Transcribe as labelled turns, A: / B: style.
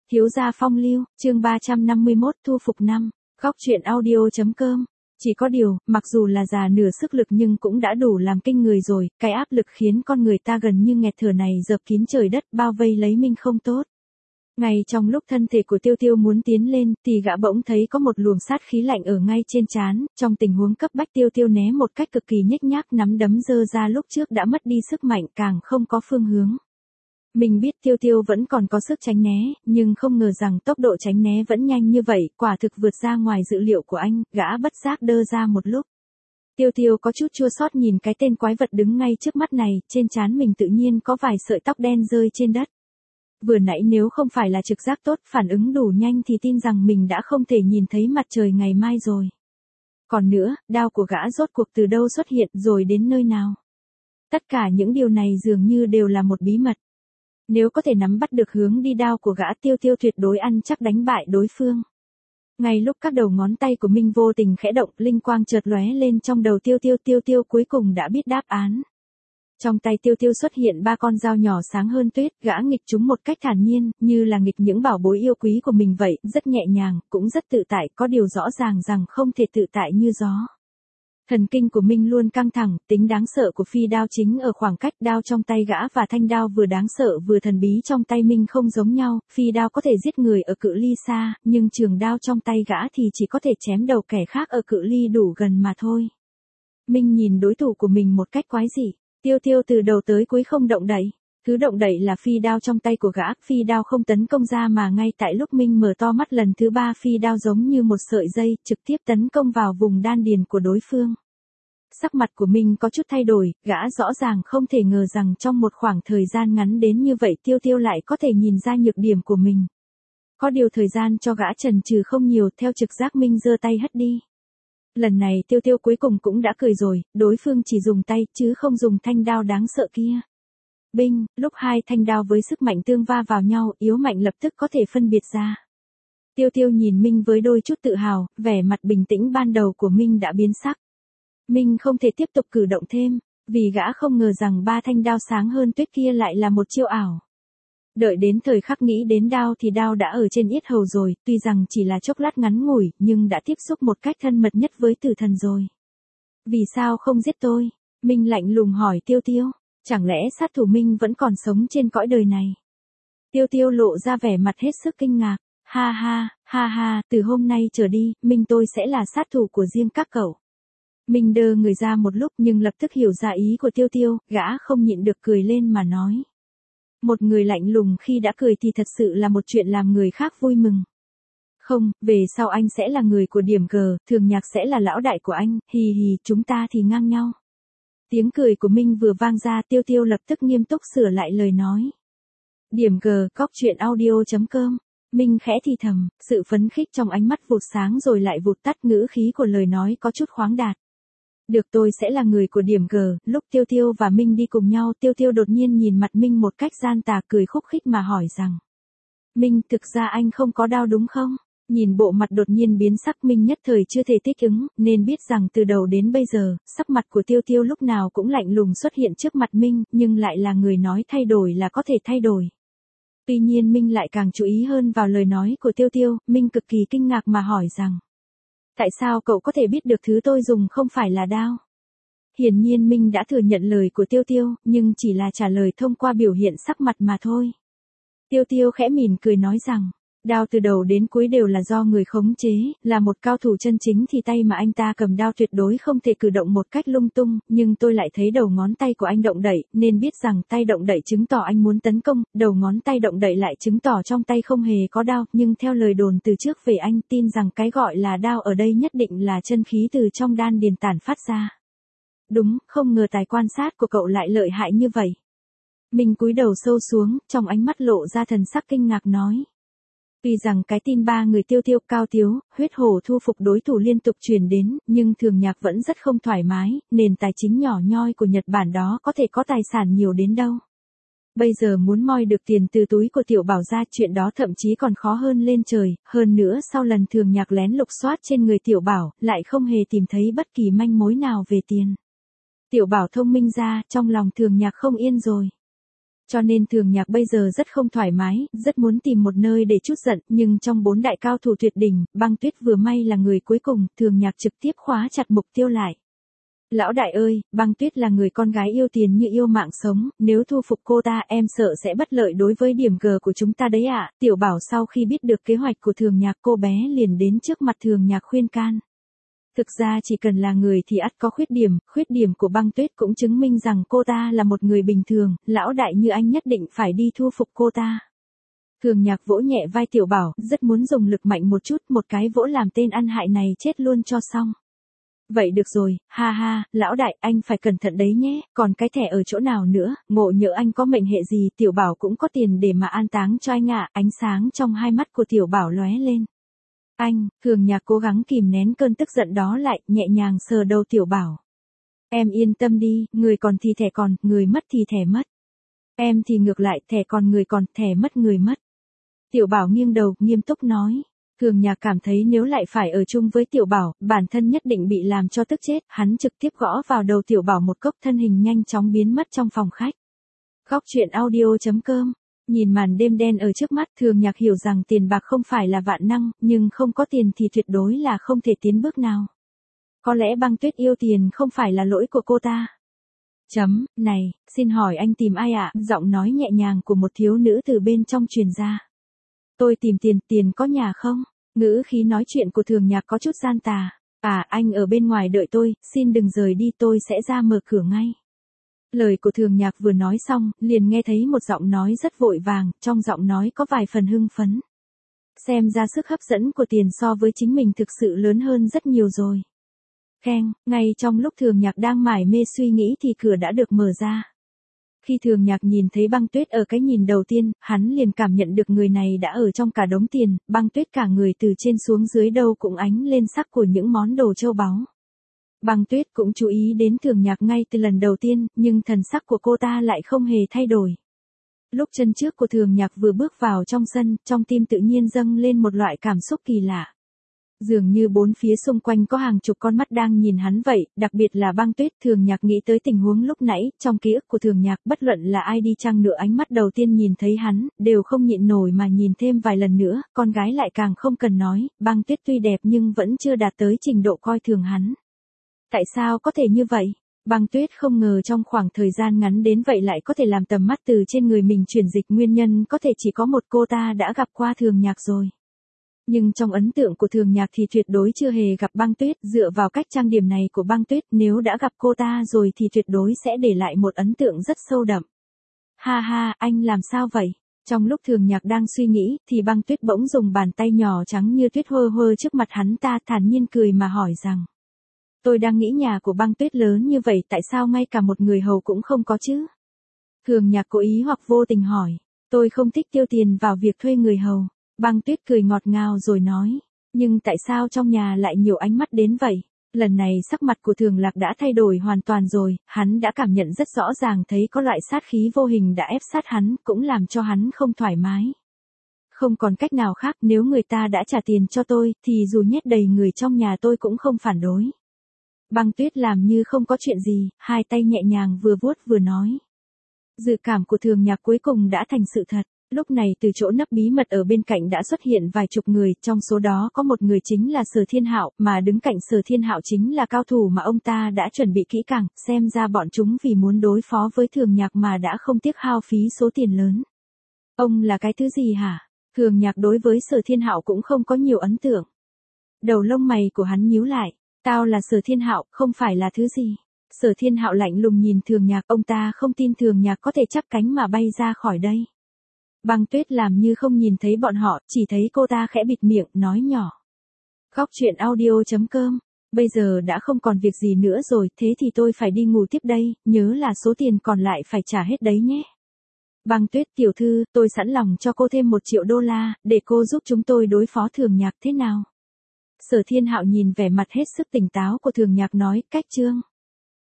A: Thiếu gia phong lưu, chương 351 thu phục năm, góc truyện audio.com. Chỉ có điều, mặc dù là già nửa sức lực nhưng cũng đã đủ làm kinh người rồi, cái áp lực khiến con người ta gần như nghẹt thở này dợp kín trời đất bao vây lấy Minh không tốt. Ngay trong lúc thân thể của Tiêu Tiêu muốn tiến lên, thì gã bỗng thấy có một luồng sát khí lạnh ở ngay trên trán, trong tình huống cấp bách Tiêu Tiêu né một cách cực kỳ nhếch nhác, nắm đấm giơ ra lúc trước đã mất đi sức mạnh, càng không có phương hướng. Mình biết Tiêu Tiêu vẫn còn có sức tránh né, nhưng không ngờ rằng tốc độ tránh né vẫn nhanh như vậy, quả thực vượt ra ngoài dự liệu của anh, gã bất giác đơ ra một lúc. Tiêu Tiêu có chút chua xót nhìn cái tên quái vật đứng ngay trước mắt này, trên trán mình tự nhiên có vài sợi tóc đen rơi trên đất. Vừa nãy nếu không phải là trực giác tốt, phản ứng đủ nhanh thì tin rằng mình đã không thể nhìn thấy mặt trời ngày mai rồi. Còn nữa, đao của gã rốt cuộc từ đâu xuất hiện rồi đến nơi nào? Tất cả những điều này dường như đều là một bí mật. Nếu có thể nắm bắt được hướng đi đao của gã, Tiêu Tiêu tuyệt đối ăn chắc đánh bại đối phương. Ngay lúc các đầu ngón tay của Minh vô tình khẽ động, linh quang chợt lóe lên trong đầu Tiêu Tiêu cuối cùng đã biết đáp án. Trong tay Tiêu Tiêu xuất hiện 3 con dao nhỏ sáng hơn tuyết, gã nghịch chúng một cách thản nhiên, như là nghịch những bảo bối yêu quý của mình vậy, rất nhẹ nhàng, cũng rất tự tại, có điều rõ ràng rằng không thể tự tại như gió. Thần kinh của Minh luôn căng thẳng, tính đáng sợ của phi đao chính ở khoảng cách đao trong tay gã và thanh đao vừa đáng sợ vừa thần bí trong tay Minh không giống nhau, phi đao có thể giết người ở cự ly xa, nhưng trường đao trong tay gã thì chỉ có thể chém đầu kẻ khác ở cự ly đủ gần mà thôi. Minh nhìn đối thủ của mình một cách quái dị, Tiêu Tiêu từ đầu tới cuối không động đậy. Thứ động đậy là phi đao trong tay của gã, phi đao không tấn công ra mà ngay tại lúc Minh mở to mắt lần thứ 3, phi đao giống như một sợi dây, trực tiếp tấn công vào vùng đan điền của đối phương. Sắc mặt của Minh có chút thay đổi, gã rõ ràng không thể ngờ rằng trong một khoảng thời gian ngắn đến như vậy Tiêu Tiêu lại có thể nhìn ra nhược điểm của mình. Có điều thời gian cho gã chần chừ không nhiều, theo trực giác Minh giơ tay hất đi. Lần này Tiêu Tiêu cuối cùng cũng đã cười rồi, đối phương chỉ dùng tay chứ không dùng thanh đao đáng sợ kia. Binh, lúc hai thanh đao với sức mạnh tương va vào nhau, yếu mạnh lập tức có thể phân biệt ra. Tiêu Tiêu nhìn Minh với đôi chút tự hào, vẻ mặt bình tĩnh ban đầu của Minh đã biến sắc. Minh không thể tiếp tục cử động thêm, vì gã không ngờ rằng 3 thanh đao sáng hơn tuyết kia lại là một chiêu ảo. Đợi đến thời khắc nghĩ đến đao thì đao đã ở trên yết hầu rồi, tuy rằng chỉ là chốc lát ngắn ngủi, nhưng đã tiếp xúc một cách thân mật nhất với tử thần rồi. Vì sao không giết tôi? Minh lạnh lùng hỏi Tiêu Tiêu. Chẳng lẽ sát thủ Minh vẫn còn sống trên cõi đời này? Tiêu Tiêu lộ ra vẻ mặt hết sức kinh ngạc. Ha ha, từ hôm nay trở đi, Minh tôi sẽ là sát thủ của riêng các cậu. Minh đơ người ra một lúc nhưng lập tức hiểu ra ý của Tiêu Tiêu, gã không nhịn được cười lên mà nói. Một người lạnh lùng khi đã cười thì thật sự là một chuyện làm người khác vui mừng. Không, về sau anh sẽ là người của điểm G, Thường Nhạc sẽ là lão đại của anh, hì hì, chúng ta thì ngang nhau. Tiếng cười của Minh vừa vang ra, Tiêu Tiêu lập tức nghiêm túc sửa lại lời nói. Điểm G, góc truyện audio.com. Minh khẽ thì thầm, sự phấn khích trong ánh mắt vụt sáng rồi lại vụt tắt, ngữ khí của lời nói có chút khoáng đạt. Được, tôi sẽ là người của điểm G. Lúc Tiêu Tiêu và Minh đi cùng nhau, Tiêu Tiêu đột nhiên nhìn mặt Minh một cách gian tà, cười khúc khích mà hỏi rằng. Minh, thực ra anh không có đao đúng không? Nhìn bộ mặt đột nhiên biến sắc, Minh nhất thời chưa thể thích ứng, nên biết rằng từ đầu đến bây giờ, sắc mặt của Tiêu Tiêu lúc nào cũng lạnh lùng xuất hiện trước mặt Minh, nhưng lại là người nói thay đổi là có thể thay đổi. Tuy nhiên Minh lại càng chú ý hơn vào lời nói của Tiêu Tiêu, Minh cực kỳ kinh ngạc mà hỏi rằng. Tại sao cậu có thể biết được thứ tôi dùng không phải là đao? Hiển nhiên Minh đã thừa nhận lời của Tiêu Tiêu, nhưng chỉ là trả lời thông qua biểu hiện sắc mặt mà thôi. Tiêu Tiêu khẽ mỉm cười nói rằng. Đao từ đầu đến cuối đều là do người khống chế, là một cao thủ chân chính thì tay mà anh ta cầm đao tuyệt đối không thể cử động một cách lung tung, nhưng tôi lại thấy đầu ngón tay của anh động đậy, nên biết rằng tay động đậy chứng tỏ anh muốn tấn công, đầu ngón tay động đậy lại chứng tỏ trong tay không hề có đao, nhưng theo lời đồn từ trước về anh tin rằng cái gọi là đao ở đây nhất định là chân khí từ trong đan điền tản phát ra. Đúng, không ngờ tài quan sát của cậu lại lợi hại như vậy. Mình cúi đầu sâu xuống, trong ánh mắt lộ ra thần sắc kinh ngạc nói. Tuy rằng cái tin 3 người Tiêu Tiêu, Cao Tiếu, huyết hổ thu phục đối thủ liên tục truyền đến, nhưng Thường Nhạc vẫn rất không thoải mái, nền tài chính nhỏ nhoi của Nhật Bản đó có thể có tài sản nhiều đến đâu. Bây giờ muốn moi được tiền từ túi của Tiểu Bảo ra, chuyện đó thậm chí còn khó hơn lên trời, hơn nữa sau lần Thường Nhạc lén lục soát trên người Tiểu Bảo, lại không hề tìm thấy bất kỳ manh mối nào về tiền. Tiểu Bảo thông minh ra, trong lòng Thường Nhạc không yên rồi. Cho nên Thường Nhạc bây giờ rất không thoải mái, rất muốn tìm một nơi để trút giận, nhưng trong 4 đại cao thủ tuyệt đỉnh, Băng Tuyết vừa may là người cuối cùng, Thường Nhạc trực tiếp khóa chặt mục tiêu lại. Lão đại ơi, Băng Tuyết là người con gái yêu tiền như yêu mạng sống, nếu thu phục cô ta em sợ sẽ bất lợi đối với điểm G của chúng ta đấy ạ. Tiểu Bảo sau khi biết được kế hoạch của Thường Nhạc, cô bé liền đến trước mặt Thường Nhạc khuyên can. Thực ra chỉ cần là người thì ắt có khuyết điểm của Băng Tuyết cũng chứng minh rằng cô ta là một người bình thường, lão đại như anh nhất định phải đi thu phục cô ta. Thường Nhạc vỗ nhẹ vai Tiểu Bảo, rất muốn dùng lực mạnh một chút, một cái vỗ làm tên ăn hại này chết luôn cho xong. Vậy được rồi, ha ha, lão đại, anh phải cẩn thận đấy nhé, còn cái thẻ ở chỗ nào nữa, ngộ nhỡ anh có mệnh hệ gì, Tiểu Bảo cũng có tiền để mà an táng cho anh ạ. Ánh sáng trong hai mắt của Tiểu Bảo lóe lên. Anh, Thường Nhạc cố gắng kìm nén cơn tức giận đó lại, nhẹ nhàng sờ đầu Tiểu Bảo. Em yên tâm đi, người còn thì thẻ còn, người mất thì thẻ mất. Em thì ngược lại, thẻ còn người còn, thẻ mất người mất. Tiểu Bảo nghiêng đầu, nghiêm túc nói. Thường Nhạc cảm thấy nếu lại phải ở chung với Tiểu Bảo, bản thân nhất định bị làm cho tức chết, hắn trực tiếp gõ vào đầu Tiểu Bảo một cốc, thân hình nhanh chóng biến mất trong phòng khách. Góc truyện audio.com. Nhìn màn đêm đen ở trước mắt, Thường Nhạc hiểu rằng tiền bạc không phải là vạn năng, nhưng không có tiền thì tuyệt đối là không thể tiến bước nào. Có lẽ Băng Tuyết yêu tiền không phải là lỗi của cô ta. Này, xin hỏi anh tìm ai ạ? Giọng nói nhẹ nhàng của một thiếu nữ từ bên trong truyền ra. Tôi tìm tiền có nhà không? Ngữ khí nói chuyện của Thường Nhạc có chút gian tà. À, anh ở bên ngoài đợi tôi, xin đừng rời đi, tôi sẽ ra mở cửa ngay. Lời của Thường Nhạc vừa nói xong, liền nghe thấy một giọng nói rất vội vàng, trong giọng nói có vài phần hưng phấn. Xem ra sức hấp dẫn của tiền so với chính mình thực sự lớn hơn rất nhiều rồi. Keng, ngay trong lúc Thường Nhạc đang mải mê suy nghĩ thì cửa đã được mở ra. Khi Thường Nhạc nhìn thấy Băng Tuyết ở cái nhìn đầu tiên, hắn liền cảm nhận được người này đã ở trong cả đống tiền, Băng Tuyết cả người từ trên xuống dưới đâu cũng ánh lên sắc của những món đồ châu báu. Băng Tuyết cũng chú ý đến Thường Nhạc ngay từ lần đầu tiên, nhưng thần sắc của cô ta lại không hề thay đổi. Lúc chân trước của Thường Nhạc vừa bước vào trong sân, trong tim tự nhiên dâng lên một loại cảm xúc kỳ lạ. Dường như bốn phía xung quanh có hàng chục con mắt đang nhìn hắn vậy, đặc biệt là Băng Tuyết. Thường Nhạc nghĩ tới tình huống lúc nãy, trong ký ức của Thường Nhạc bất luận là ai đi chăng nữa ánh mắt đầu tiên nhìn thấy hắn, đều không nhịn nổi mà nhìn thêm vài lần nữa, con gái lại càng không cần nói, Băng Tuyết tuy đẹp nhưng vẫn chưa đạt tới trình độ coi thường hắn. Tại sao có thể như vậy? Băng Tuyết không ngờ trong khoảng thời gian ngắn đến vậy lại có thể làm tầm mắt từ trên người mình chuyển dịch, nguyên nhân có thể chỉ có một, cô ta đã gặp qua Thường Nhạc rồi. Nhưng trong ấn tượng của Thường Nhạc thì tuyệt đối chưa hề gặp Băng Tuyết, dựa vào cách trang điểm này của Băng Tuyết, nếu đã gặp cô ta rồi thì tuyệt đối sẽ để lại một ấn tượng rất sâu đậm. Ha ha, anh làm sao vậy? Trong lúc Thường Nhạc đang suy nghĩ, thì Băng Tuyết bỗng dùng bàn tay nhỏ trắng như tuyết hơ hơ trước mặt hắn ta, thản nhiên cười mà hỏi rằng. Tôi đang nghĩ nhà của Băng Tuyết lớn như vậy, tại sao ngay cả một người hầu cũng không có chứ? Thường Nhạc cố ý hoặc vô tình hỏi. Tôi không thích tiêu tiền vào việc thuê người hầu. Băng Tuyết cười ngọt ngào rồi nói. Nhưng tại sao trong nhà lại nhiều ánh mắt đến vậy? Lần này sắc mặt của Thường Lạc đã thay đổi hoàn toàn rồi, hắn đã cảm nhận rất rõ ràng thấy có loại sát khí vô hình đã ép sát hắn, cũng làm cho hắn không thoải mái. Không còn cách nào khác, nếu người ta đã trả tiền cho tôi, thì dù nhét đầy người trong nhà tôi cũng không phản đối. Băng Tuyết làm như không có chuyện gì, hai tay nhẹ nhàng vừa vuốt vừa nói. Dự cảm của Thường Nhạc cuối cùng đã thành sự thật. Lúc này từ chỗ nấp bí mật ở bên cạnh đã xuất hiện vài chục người, trong số đó có một người chính là Sở Thiên Hạo, mà đứng cạnh Sở Thiên Hạo chính là cao thủ mà ông ta đã chuẩn bị kỹ càng, xem ra bọn chúng vì muốn đối phó với Thường Nhạc mà đã không tiếc hao phí số tiền lớn. Ông là cái thứ gì hả? Thường Nhạc đối với Sở Thiên Hạo cũng không có nhiều ấn tượng. Đầu lông mày của hắn nhíu lại. Tao là Sở Thiên Hạo, không phải là thứ gì. Sở Thiên Hạo lạnh lùng nhìn Thường Nhạc, ông ta không tin Thường Nhạc có thể chắp cánh mà bay ra khỏi đây. Băng Tuyết làm như không nhìn thấy bọn họ, chỉ thấy cô ta khẽ bịt miệng, nói nhỏ. Góc truyện audio.com. Bây giờ đã không còn việc gì nữa rồi, thế thì tôi phải đi ngủ tiếp đây, nhớ là số tiền còn lại phải trả hết đấy nhé. Băng Tuyết tiểu thư, tôi sẵn lòng cho cô thêm 1 triệu đô la, để cô giúp chúng tôi đối phó Thường Nhạc thế nào? Sở Thiên Hạo nhìn vẻ mặt hết sức tỉnh táo của Thường Nhạc nói, cách chương.